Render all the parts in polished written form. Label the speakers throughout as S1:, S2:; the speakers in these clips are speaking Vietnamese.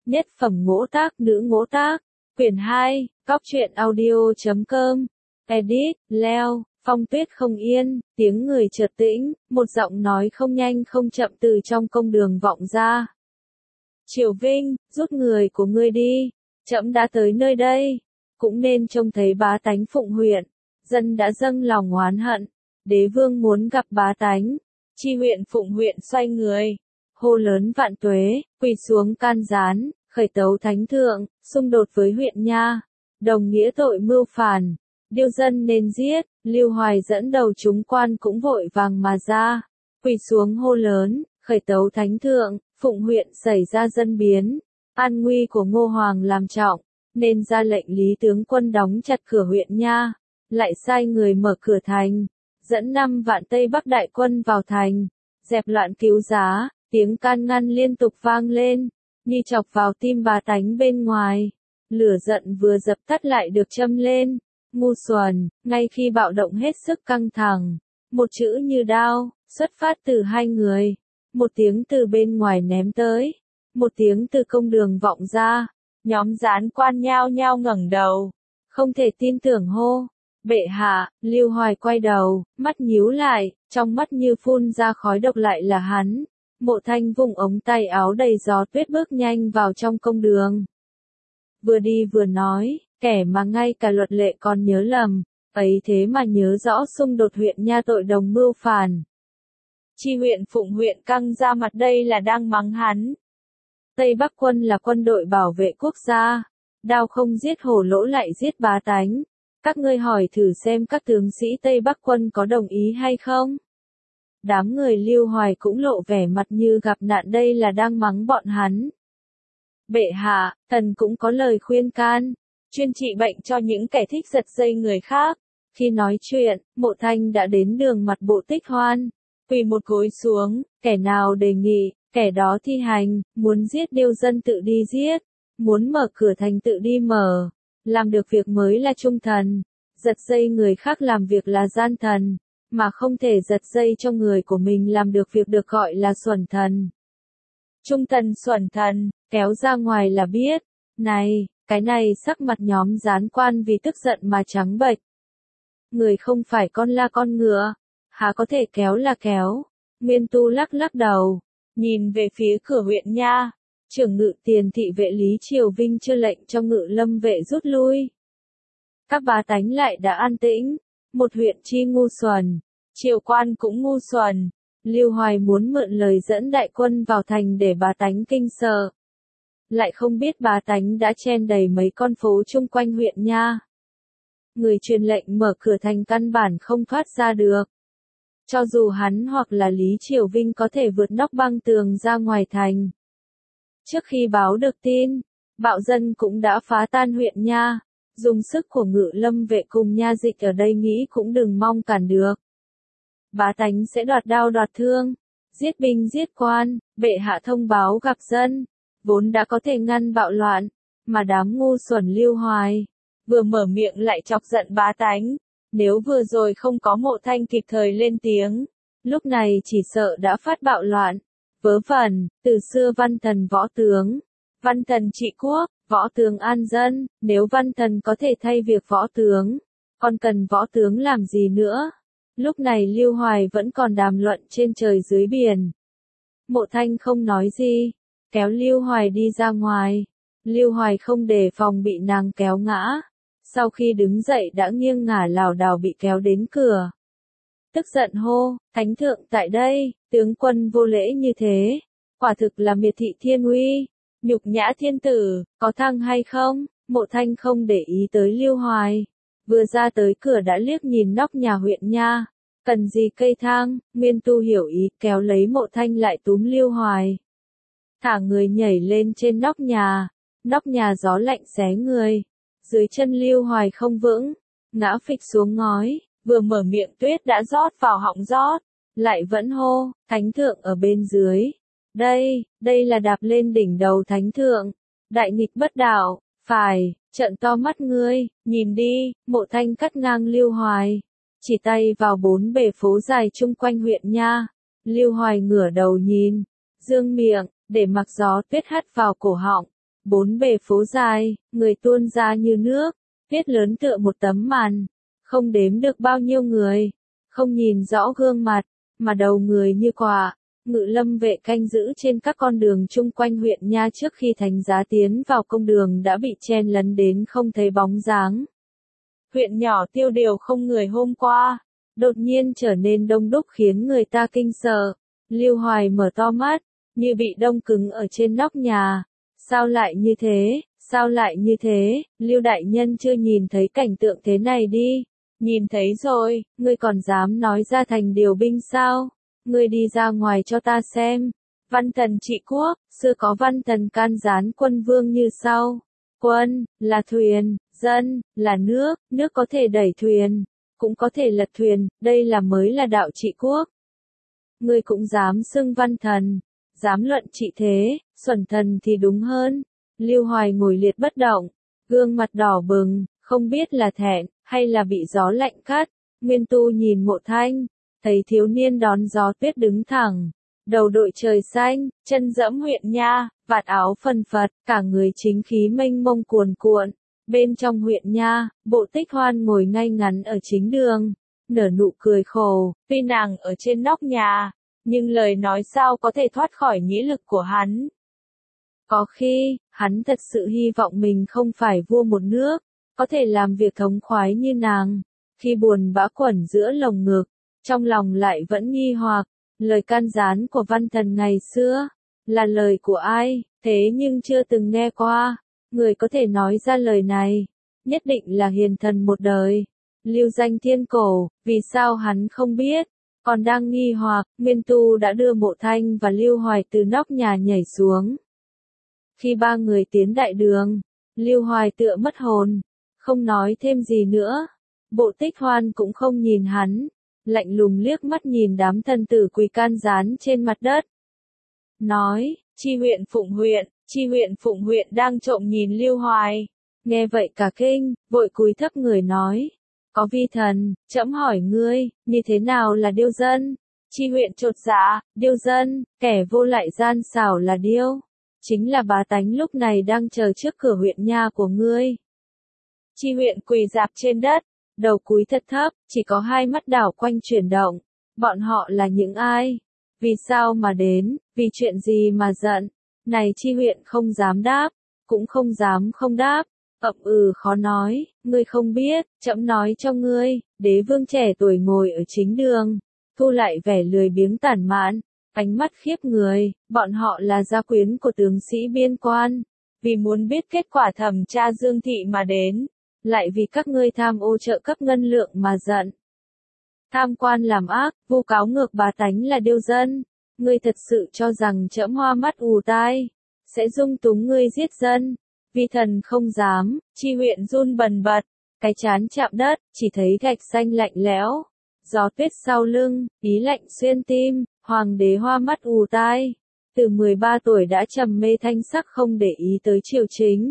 S1: Nhất phẩm ngỗ tác nữ ngỗ tác, quyển 2, Góc truyện audio.com, edit, Leo, phong tuyết không yên, tiếng người chợt tĩnh, một giọng nói không nhanh không chậm từ trong công đường vọng ra. Triều Vinh, rút người của ngươi đi, trẫm đã tới nơi đây, cũng nên trông thấy bá tánh Phụng huyện, dân đã dâng lòng oán hận, đế vương muốn gặp bá tánh, chi huyện Phụng huyện xoay người, hô lớn vạn tuế, quỳ xuống can gián, khởi tấu thánh thượng, xung đột với huyện nha, đồng nghĩa tội mưu phản, điêu dân nên giết, Lưu Hoài dẫn đầu chúng quan cũng vội vàng mà ra, quỳ xuống hô lớn, khởi tấu thánh thượng, Phụng huyện xảy ra dân biến, an nguy của Ngô Hoàng làm trọng, nên ra lệnh Lý tướng quân đóng chặt cửa huyện nha, lại sai người mở cửa thành, dẫn 5 vạn Tây Bắc đại quân vào thành, dẹp loạn cứu giá, tiếng can ngăn liên tục vang lên, như chọc vào tim bá tánh bên ngoài, lửa giận vừa dập tắt lại được châm lên, ngu xuẩn, ngay khi bạo động hết sức căng thẳng, một chữ như đao, xuất phát từ hai người, một tiếng từ bên ngoài ném tới, một tiếng từ công đường vọng ra, nhóm gián quan nhao nhao ngẩng đầu, không thể tin tưởng hô. Bệ hạ, Lưu Hoài quay đầu, mắt nhíu lại, trong mắt như phun ra khói độc lại là hắn. Mộ Thanh vùng ống tay áo đầy gió tuyết bước nhanh vào trong công đường. Vừa đi vừa nói, kẻ mà ngay cả luật lệ còn nhớ lầm, ấy thế mà nhớ rõ xung đột huyện nha tội đồng mưu phản. Chi huyện Phụng huyện căng ra mặt đây là đang mắng hắn. Tây Bắc quân là quân đội bảo vệ quốc gia, đao không giết hổ lỗ lại giết bá tánh. Các ngươi hỏi thử xem các tướng sĩ Tây Bắc quân có đồng ý hay không? Đám người Lưu Hoài cũng lộ vẻ mặt như gặp nạn đây là đang mắng bọn hắn. Bệ hạ, thần cũng có lời khuyên can, chuyên trị bệnh cho những kẻ thích giật dây người khác. Khi nói chuyện, Mộ Thanh đã đến đường mặt bộ Tích Hoan, quỳ một gối xuống, kẻ nào đề nghị, kẻ đó thi hành, muốn giết điêu dân tự đi giết, muốn mở cửa thành tự đi mở. Làm được việc mới là trung thần, giật dây người khác làm việc là gian thần, mà không thể giật dây cho người của mình làm được việc được gọi là xuẩn thần. Trung thần xuẩn thần, kéo ra ngoài là biết. Này, cái này sắc mặt nhóm gián quan vì tức giận mà trắng bệch. Người không phải con la con ngựa, há có thể kéo là kéo. Nguyên Tu lắc lắc đầu, nhìn về phía cửa huyện nha. Trưởng ngự tiền thị vệ Lý Triều Vinh chưa lệnh cho ngự lâm vệ rút lui. Các bá tánh lại đã an tĩnh, một huyện chi ngu xuẩn, triều quan cũng ngu xuẩn. Lưu Hoài muốn mượn lời dẫn đại quân vào thành để bá tánh kinh sợ. Lại không biết bá tánh đã chen đầy mấy con phố chung quanh huyện nha. Người truyền lệnh mở cửa thành căn bản không thoát ra được. Cho dù hắn hoặc là Lý Triều Vinh có thể vượt nóc băng tường ra ngoài thành. Trước khi báo được tin, bạo dân cũng đã phá tan huyện nha, dùng sức của ngự lâm vệ cùng nha dịch ở đây nghĩ cũng đừng mong cản được. Bá tánh sẽ đoạt đao đoạt thương, giết binh giết quan, bệ hạ thông báo gặp dân, vốn đã có thể ngăn bạo loạn, mà đám ngu xuẩn Lưu Hoài, vừa mở miệng lại chọc giận bá tánh, nếu vừa rồi không có Mộ Thanh kịp thời lên tiếng, lúc này chỉ sợ đã phát bạo loạn. Vớ vẩn, từ xưa văn thần võ tướng, văn thần trị quốc, võ tướng an dân, nếu văn thần có thể thay việc võ tướng, còn cần võ tướng làm gì nữa? Lúc này Lưu Hoài vẫn còn đàm luận trên trời dưới biển. Mộ Thanh không nói gì, kéo Lưu Hoài đi ra ngoài. Lưu Hoài không đề phòng bị nàng kéo ngã. Sau khi đứng dậy đã nghiêng ngả lảo đảo bị kéo đến cửa. Tức giận hô, thánh thượng tại đây, tướng quân vô lễ như thế, quả thực là miệt thị thiên uy, nhục nhã thiên tử, có thăng hay không? Mộ Thanh không để ý tới Lưu Hoài, vừa ra tới cửa đã liếc nhìn nóc nhà huyện nha, cần gì cây thang, Nguyên Tu hiểu ý, kéo lấy Mộ Thanh lại túm Lưu Hoài. Thả người nhảy lên trên nóc nhà gió lạnh xé người, dưới chân Lưu Hoài không vững, ngã phịch xuống ngói. Vừa mở miệng tuyết đã rót vào họng rót, lại vẫn hô, thánh thượng ở bên dưới. Đây là đạp lên đỉnh đầu thánh thượng. Đại nghịch bất đạo, phải, trợn to mắt ngươi, nhìn đi, Mộ Thanh cắt ngang Lưu Hoài. Chỉ tay vào 4 bề phố dài chung quanh huyện nha. Lưu Hoài ngửa đầu nhìn, dương miệng, để mặc gió tuyết hắt vào cổ họng. Bốn bề phố dài, người tuôn ra như nước, viết lớn tựa một tấm màn, không đếm được bao nhiêu người, không nhìn rõ gương mặt, mà đầu người như quả. Ngự lâm vệ canh giữ trên các con đường chung quanh huyện Nha trước khi Thánh Giá tiến vào công đường đã bị chen lấn đến không thấy bóng dáng. Huyện nhỏ tiêu điều không người hôm qua, đột nhiên trở nên đông đúc khiến người ta kinh sợ. Lưu Hoài mở to mắt, như bị đông cứng ở trên nóc nhà. Sao lại như thế, sao lại như thế, Lưu đại nhân chưa nhìn thấy cảnh tượng thế này đi. Nhìn thấy rồi, ngươi còn dám nói ra thành điều binh sao? Ngươi đi ra ngoài cho ta xem. Văn thần trị quốc, xưa có văn thần can gián quân vương như sau. Quân, là thuyền, dân, là nước, nước có thể đẩy thuyền, cũng có thể lật thuyền, đây là mới là đạo trị quốc. Ngươi cũng dám xưng văn thần, dám luận trị thế, xuẩn thần thì đúng hơn. Lưu Hoài ngồi liệt bất động, gương mặt đỏ bừng, không biết là thẹn, hay là bị gió lạnh cắt. Nguyên Tu nhìn Mộ Thanh, thấy thiếu niên đón gió tuyết đứng thẳng, đầu đội trời xanh, chân dẫm huyện Nha, vạt áo phần phật, cả người chính khí mênh mông cuồn cuộn. Bên trong huyện Nha, Bộ Tích Hoan ngồi ngay ngắn ở chính đường, nở nụ cười khổ, tuy nàng ở trên nóc nhà, nhưng lời nói sao có thể thoát khỏi nhĩ lực của hắn. Có khi, hắn thật sự hy vọng mình không phải vua một nước, có thể làm việc thống khoái như nàng. Khi buồn bã quẩn giữa lồng ngực, trong lòng lại vẫn nghi hoặc, lời can gián của văn thần ngày xưa, là lời của ai, thế nhưng chưa từng nghe qua. Người có thể nói ra lời này, nhất định là hiền thần một đời. Lưu danh thiên cổ, vì sao hắn không biết? Còn đang nghi hoặc, Nguyên Tu đã đưa Mộ Thanh và Lưu Hoài từ nóc nhà nhảy xuống. Khi ba người tiến đại đường, Lưu Hoài tựa mất hồn, không nói thêm gì nữa. Bộ Tích Hoan cũng không nhìn hắn, lạnh lùng liếc mắt nhìn đám thần tử quỳ can gián trên mặt đất. Nói, Chi huyện Phụng huyện đang trộm nhìn Lưu Hoài. Nghe vậy cả kinh, vội cúi thấp người nói. Có vi thần, trẫm hỏi ngươi, như thế nào là điêu dân? Chi huyện chột dạ, điêu dân, kẻ vô lại gian xảo là điêu. Chính là bá tánh lúc này đang chờ trước cửa huyện Nha của ngươi. Chi huyện quỳ rạp trên đất, đầu cúi thật thấp, chỉ có hai mắt đảo quanh chuyển động. Bọn họ là những ai? Vì sao mà đến? Vì chuyện gì mà giận? Này Chi huyện không dám đáp, cũng không dám không đáp. Khó nói, ngươi không biết, trẫm nói cho ngươi. Đế vương trẻ tuổi ngồi ở chính đường, thu lại vẻ lười biếng tản mạn, ánh mắt khiếp người. Bọn họ là gia quyến của tướng sĩ biên quan, vì muốn biết kết quả thẩm tra Dương thị mà đến, lại vì các ngươi tham ô trợ cấp ngân lượng mà giận. Tham quan làm ác, vu cáo ngược bá tánh là điêu dân. Ngươi thật sự cho rằng trẫm hoa mắt ù tai, sẽ dung túng ngươi giết dân? Vi thần không dám. Chi huyện run bần bật, cái trán chạm đất, chỉ thấy gạch xanh lạnh lẽo, gió tuyết sau lưng, ý lạnh xuyên tim. Hoàng đế hoa mắt ù tai, từ 13 tuổi đã trầm mê thanh sắc không để ý tới triều chính.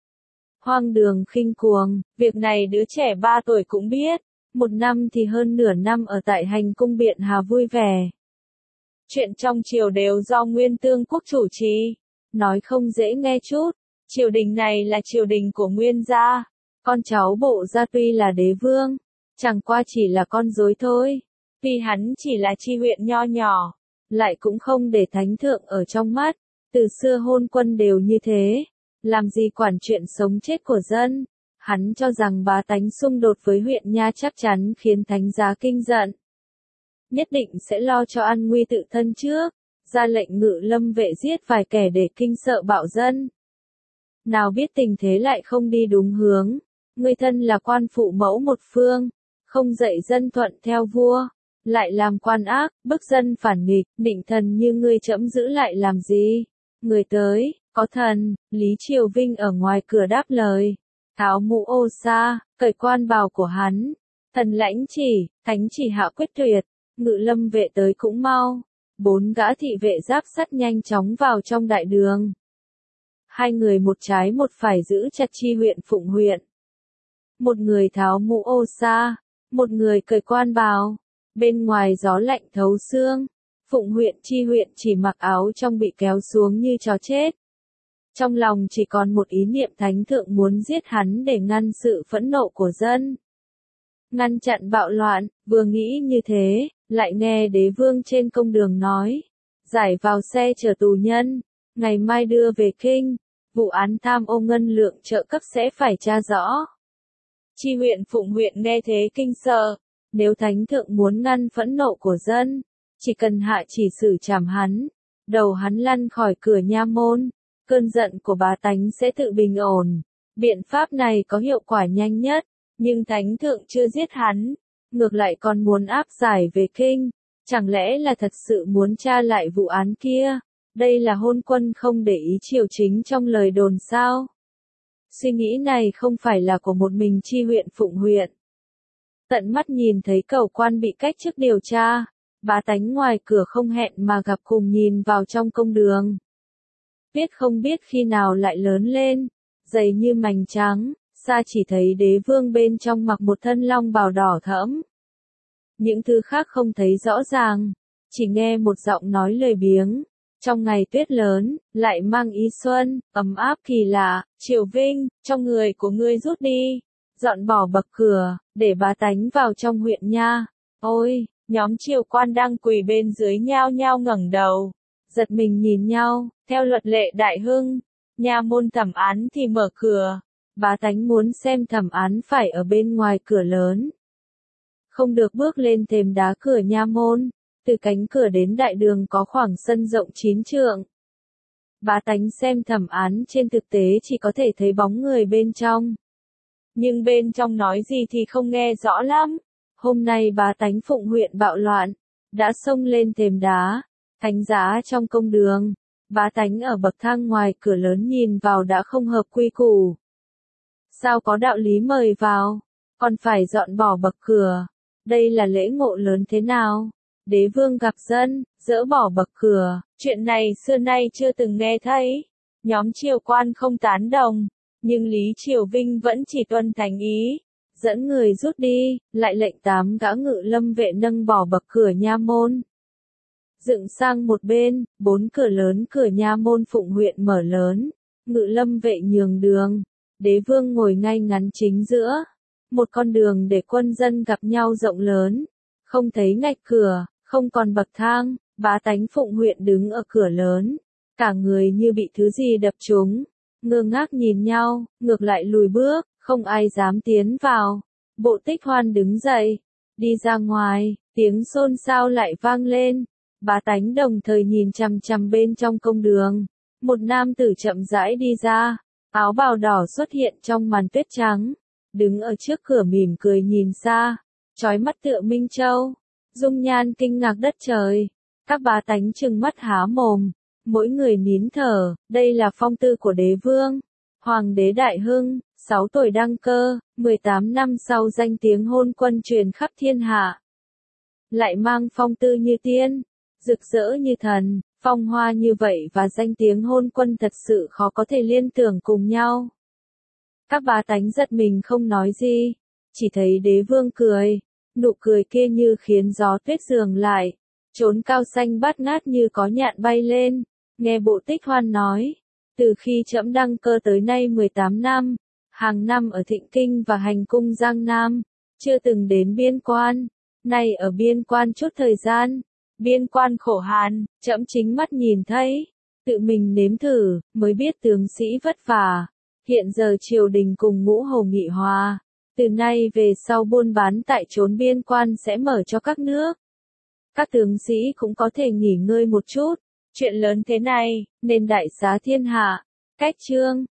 S1: Hoang đường khinh cuồng, việc này đứa trẻ 3 tuổi cũng biết, một năm thì hơn nửa năm ở tại hành cung Biện Hà vui vẻ. Chuyện trong triều đều do Nguyên Tương Quốc chủ trì, nói không dễ nghe chút, triều đình này là triều đình của Nguyên gia, con cháu Bộ gia tuy là đế vương, chẳng qua chỉ là con rối thôi. Vì hắn chỉ là chi huyện nho nhỏ, lại cũng không để thánh thượng ở trong mắt, từ xưa hôn quân đều như thế, làm gì quản chuyện sống chết của dân. Hắn cho rằng bá tánh xung đột với huyện Nha chắc chắn khiến thánh giá kinh giận. Nhất định sẽ lo cho an nguy tự thân trước, ra lệnh ngự lâm vệ giết vài kẻ để kinh sợ bạo dân. Nào biết tình thế lại không đi đúng hướng, ngươi thân là quan phụ mẫu một phương, không dạy dân thuận theo vua, lại làm quan ác, bức dân phản nghịch, định thần như ngươi trẫm giữ lại làm gì? Người tới, có thần. Lý Triều Vinh ở ngoài cửa đáp lời, tháo mũ ô sa, cởi quan bào của hắn. Thần lãnh chỉ, thánh chỉ hạ quyết tuyệt, ngự lâm vệ tới cũng mau. 4 gã thị vệ giáp sắt nhanh chóng vào trong đại đường. Hai người một trái một phải giữ chặt Chi huyện Phụng huyện. Một người tháo mũ ô sa, một người cởi quan bào. Bên ngoài gió lạnh thấu xương, Phụng huyện Chi huyện chỉ mặc áo trong bị kéo xuống như chó chết. Trong lòng chỉ còn một ý niệm thánh thượng muốn giết hắn để ngăn sự phẫn nộ của dân. Ngăn chặn bạo loạn, vừa nghĩ như thế, lại nghe đế vương trên công đường nói. Giải vào xe chở tù nhân, ngày mai đưa về kinh, vụ án tham ô ngân lượng trợ cấp sẽ phải tra rõ. Chi huyện Phụng huyện nghe thế kinh sợ, nếu thánh thượng muốn ngăn phẫn nộ của dân, chỉ cần hạ chỉ xử trảm hắn, đầu hắn lăn khỏi cửa nha môn, cơn giận của bá tánh sẽ tự bình ổn. Biện pháp này có hiệu quả nhanh nhất, nhưng thánh thượng chưa giết hắn, ngược lại còn muốn áp giải về kinh, chẳng lẽ là thật sự muốn tra lại vụ án kia? Đây là hôn quân không để ý triều chính trong lời đồn sao? Suy nghĩ này không phải là của một mình Chi huyện Phụng huyện. Tận mắt nhìn thấy cầu quan bị cách chức điều tra, bá tánh ngoài cửa không hẹn mà gặp cùng nhìn vào trong công đường. Biết không biết khi nào lại lớn lên, dày như mành trắng, xa chỉ thấy đế vương bên trong mặc một thân long bào đỏ thẫm. Những thứ khác không thấy rõ ràng, chỉ nghe một giọng nói lười biếng. Trong ngày tuyết lớn, lại mang ý xuân, ấm áp kỳ lạ, Triều Vinh, trong người của ngươi rút đi, dọn bỏ bậc cửa, để bá tánh vào trong huyện nha. Ôi, nhóm triều quan đang quỳ bên dưới nhao nhao ngẩng đầu, giật mình nhìn nhau, theo luật lệ đại hưng, nha môn thẩm án thì mở cửa, bá tánh muốn xem thẩm án phải ở bên ngoài cửa lớn. Không được bước lên thềm đá cửa nha môn. Từ cánh cửa đến đại đường có khoảng sân rộng 9 trượng. Bá tánh xem thẩm án trên thực tế chỉ có thể thấy bóng người bên trong. Nhưng bên trong nói gì thì không nghe rõ lắm. Hôm nay bá tánh Phụng huyện bạo loạn, đã xông lên thềm đá, thánh giá trong công đường. Bá tánh ở bậc thang ngoài cửa lớn nhìn vào đã không hợp quy củ. Sao có đạo lý mời vào, còn phải dọn bỏ bậc cửa. Đây là lễ ngộ lớn thế nào? Đế vương gặp dân, dỡ bỏ bậc cửa, chuyện này xưa nay chưa từng nghe thấy. Nhóm triều quan không tán đồng, nhưng Lý Triều Vinh vẫn chỉ tuân thành ý, dẫn người rút đi, lại lệnh 8 gã ngự lâm vệ nâng bỏ bậc cửa nha môn. Dựng sang một bên, 4 cửa lớn cửa nha môn Phụng huyện mở lớn, ngự lâm vệ nhường đường, đế vương ngồi ngay ngắn chính giữa, một con đường để quân dân gặp nhau rộng lớn, không thấy ngạch cửa. Không còn bậc thang, bá tánh Phụng huyện đứng ở cửa lớn, cả người như bị thứ gì đập trúng, ngơ ngác nhìn nhau, ngược lại lùi bước, không ai dám tiến vào. Bộ Tích Hoan đứng dậy, đi ra ngoài, tiếng xôn xao lại vang lên, bá tánh đồng thời nhìn chằm chằm bên trong công đường. Một nam tử chậm rãi đi ra, áo bào đỏ xuất hiện trong màn tuyết trắng, đứng ở trước cửa mỉm cười nhìn xa, chói mắt tựa Minh Châu. Dung nhan kinh ngạc đất trời, các bá tánh trừng mắt há mồm, mỗi người nín thở, đây là phong tư của đế vương. Hoàng đế Đại Hưng, 6 tuổi đăng cơ, 18 năm sau danh tiếng hôn quân truyền khắp thiên hạ. Lại mang phong tư như tiên, rực rỡ như thần, phong hoa như vậy và danh tiếng hôn quân thật sự khó có thể liên tưởng cùng nhau. Các bá tánh giật mình không nói gì, chỉ thấy đế vương cười. Nụ cười kia như khiến gió tuyết dường lại, chốn cao xanh bát ngát như có nhạn bay lên. Nghe Bộ Tích Hoan nói, từ khi trẫm đăng cơ tới nay 18 năm, hàng năm ở Thịnh Kinh và hành cung Giang Nam, chưa từng đến biên quan, nay ở biên quan chút thời gian, biên quan khổ hàn, trẫm chính mắt nhìn thấy, tự mình nếm thử, mới biết tướng sĩ vất vả. Hiện giờ triều đình cùng Ngũ Hầu nghị hòa. Từ nay về sau buôn bán tại chốn biên quan sẽ mở cho các nước. Các tướng sĩ cũng có thể nghỉ ngơi một chút. Chuyện lớn thế này, nên đại xá thiên hạ. Cách chương